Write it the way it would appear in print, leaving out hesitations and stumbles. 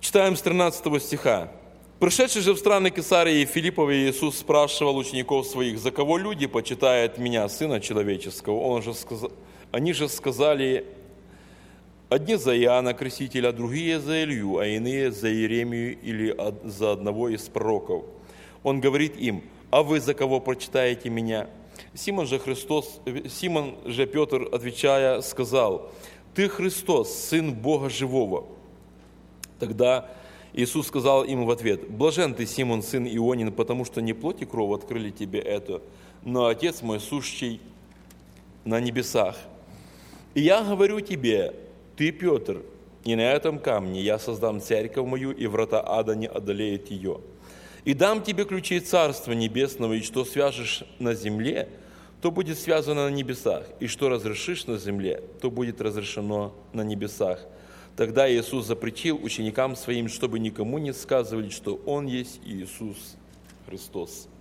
Читаем с 13 стиха. «Пришедший же в страны Кесарии Филипповой, Иисус спрашивал учеников своих: за кого люди почитают меня, Сына Человеческого? Они же сказали: одни за Иоанна Крестителя, другие за Илью, а иные за Иеремию или за одного из пророков. Он говорит им: а вы за кого почитаете меня? Симон же Петр, отвечая, сказал: ты Христос, Сын Бога Живого. Тогда Иисус сказал им в ответ: блажен ты, Симон, сын Ионин, потому что не плоть и кровь открыли тебе это, но Отец мой, сущий на небесах. И я говорю тебе: ты, Петр, и на этом камне я создам церковь мою, и врата ада не одолеют ее. И дам тебе ключи Царства Небесного, и что свяжешь на земле, то будет связано на небесах, и что разрешишь на земле, то будет разрешено на небесах. Тогда Иисус запретил ученикам своим, чтобы никому не сказывали, что Он есть Иисус Христос.